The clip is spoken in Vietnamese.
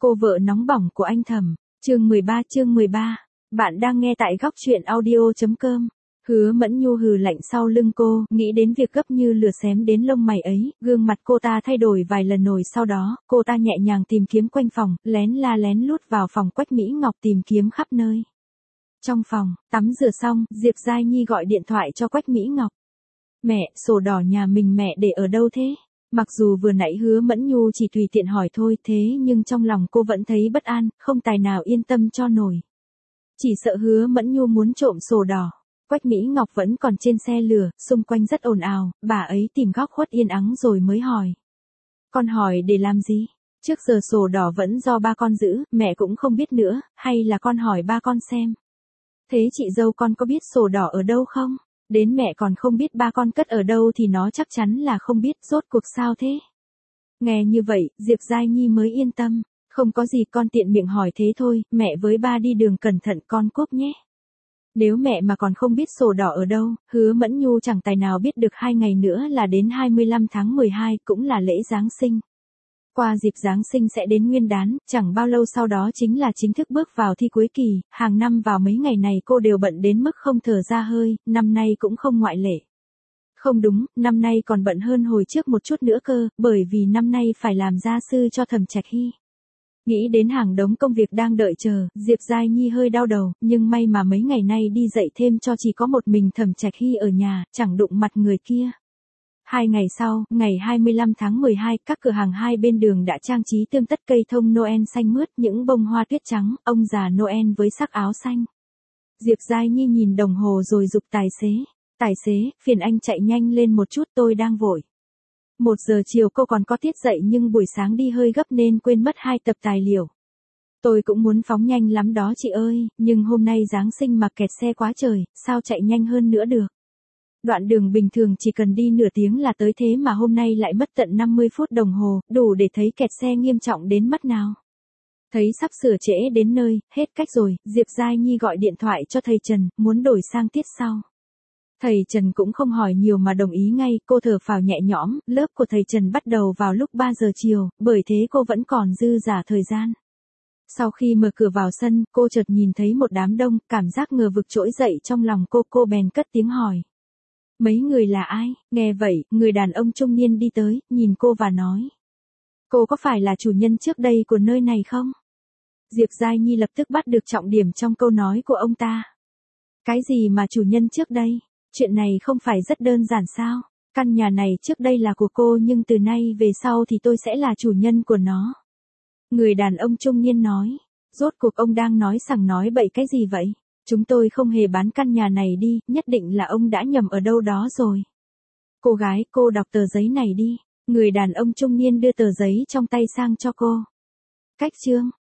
Cô vợ nóng bỏng của anh Thẩm. Chương 13. Bạn đang nghe tại góc truyện audio.com. Hứa Mẫn Nhu hừ lạnh sau lưng cô, nghĩ đến việc gấp như lửa xém đến lông mày ấy, gương mặt cô ta thay đổi vài lần rồi sau đó, cô ta nhẹ nhàng tìm kiếm quanh phòng, lén la lén lút vào phòng Quách Mỹ Ngọc tìm kiếm khắp nơi. Trong phòng, tắm rửa xong, Diệp Giai Nhi gọi điện thoại cho Quách Mỹ Ngọc. Mẹ, sổ đỏ nhà mình mẹ để ở đâu thế? Mặc dù vừa nãy Hứa Mẫn Nhu chỉ tùy tiện hỏi thôi thế nhưng trong lòng cô vẫn thấy bất an, không tài nào yên tâm cho nổi. Chỉ sợ Hứa Mẫn Nhu muốn trộm sổ đỏ. Quách Mỹ Ngọc vẫn còn trên xe lửa, xung quanh rất ồn ào, bà ấy tìm góc khuất yên ắng rồi mới hỏi. Con hỏi để làm gì? Trước giờ sổ đỏ vẫn do ba con giữ, mẹ cũng không biết nữa, hay là con hỏi ba con xem. Thế chị dâu con có biết sổ đỏ ở đâu không? Đến mẹ còn không biết ba con cất ở đâu thì nó chắc chắn là không biết, rốt cuộc sao thế? Nghe như vậy, Diệp Giai Nhi mới yên tâm. Không có gì, con tiện miệng hỏi thế thôi, mẹ với ba đi đường cẩn thận con cúp nhé. Nếu mẹ mà còn không biết sổ đỏ ở đâu, Hứa Mẫn Nhu chẳng tài nào biết được 2 ngày nữa là đến 25 tháng 12 cũng là lễ Giáng sinh. Qua dịp Giáng sinh sẽ đến Nguyên đán, chẳng bao lâu sau đó chính là chính thức bước vào thi cuối kỳ, hàng năm vào mấy ngày này cô đều bận đến mức không thở ra hơi, năm nay cũng không ngoại lệ. Không đúng, năm nay còn bận hơn hồi trước một chút nữa cơ, bởi vì năm nay phải làm gia sư cho Thẩm Trạch Hy. Nghĩ đến hàng đống công việc đang đợi chờ, Diệp Giai Nhi hơi đau đầu, nhưng may mà mấy ngày nay đi dạy thêm cho chỉ có một mình Thẩm Trạch Hy ở nhà, chẳng đụng mặt người kia. 2 ngày sau, ngày 25 tháng 12, các cửa hàng hai bên đường đã trang trí tươm tất cây thông Noel xanh mướt, những bông hoa tuyết trắng, ông già Noel với sắc áo xanh. Diệp Giai Nhi nhìn đồng hồ rồi giục tài xế. Tài xế, phiền anh chạy nhanh lên một chút, tôi đang vội. 1 giờ chiều cô còn có tiết dạy nhưng buổi sáng đi hơi gấp nên quên mất 2 tập tài liệu. Tôi cũng muốn phóng nhanh lắm đó chị ơi, nhưng hôm nay Giáng sinh mà kẹt xe quá trời, sao chạy nhanh hơn nữa được. Đoạn đường bình thường chỉ cần đi nửa tiếng là tới thế mà hôm nay lại mất tận 50 phút đồng hồ, đủ để thấy kẹt xe nghiêm trọng đến mức nào. Thấy sắp sửa trễ đến nơi, hết cách rồi, Diệp Giai Nhi gọi điện thoại cho thầy Trần, muốn đổi sang tiết sau. Thầy Trần cũng không hỏi nhiều mà đồng ý ngay, cô thở phào nhẹ nhõm, lớp của thầy Trần bắt đầu vào lúc 3 giờ chiều, bởi thế cô vẫn còn dư dả thời gian. Sau khi mở cửa vào sân, cô chợt nhìn thấy một đám đông, cảm giác ngờ vực trỗi dậy trong lòng cô bèn cất tiếng hỏi. Mấy người là ai? Nghe vậy, người đàn ông trung niên đi tới, nhìn cô và nói. Cô có phải là chủ nhân trước đây của nơi này không? Diệp Giai Nhi lập tức bắt được trọng điểm trong câu nói của ông ta. Cái gì mà chủ nhân trước đây? Chuyện này không phải rất đơn giản sao? Căn nhà này trước đây là của cô nhưng từ nay về sau thì tôi sẽ là chủ nhân của nó. Người đàn ông trung niên nói. Rốt cuộc ông đang nói sằng nói bậy cái gì vậy? Chúng tôi không hề bán căn nhà này đi, nhất định là ông đã nhầm ở đâu đó rồi. Cô gái, cô đọc tờ giấy này đi. Người đàn ông trung niên đưa tờ giấy trong tay sang cho cô. Cách chương.